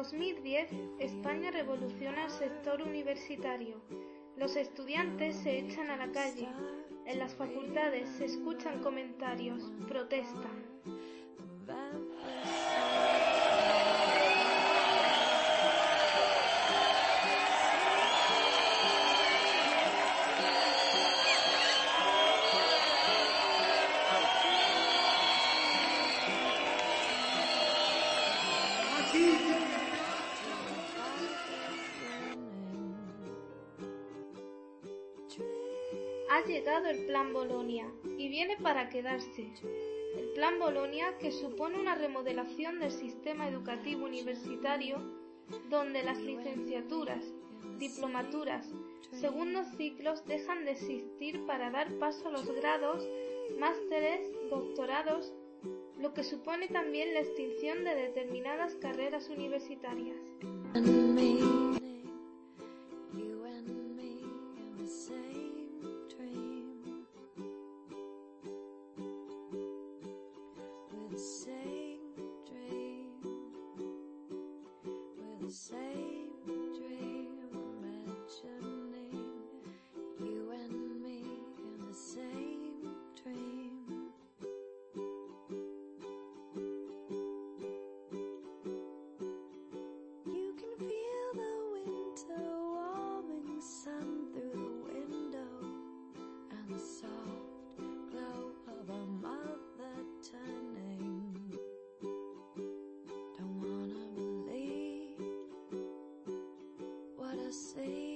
2010, España revoluciona el sector universitario. Los estudiantes se echan a la calle. En las facultades se escuchan comentarios, protestan. Ha llegado el Plan Bolonia y viene para quedarse. El Plan Bolonia, que supone una remodelación del sistema educativo universitario, donde las licenciaturas, diplomaturas, segundos ciclos dejan de existir para dar paso a los grados, másteres, doctorados, lo que supone también la extinción de determinadas carreras universitarias. Say